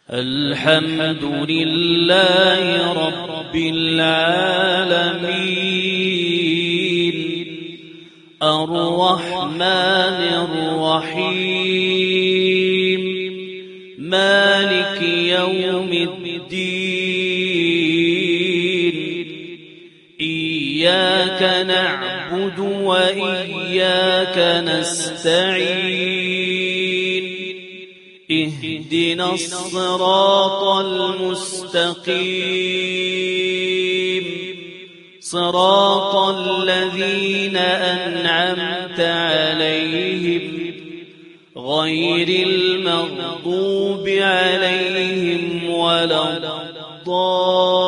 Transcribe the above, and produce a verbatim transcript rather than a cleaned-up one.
الحمد لله رب العالمين الرحمن الرحيم مالك يوم الدين إياك نعبد وإياك نستعين اهدنا الصراط المستقيم صراط الذين أنعمت عليهم غير المغضوب عليهم ولا الضالين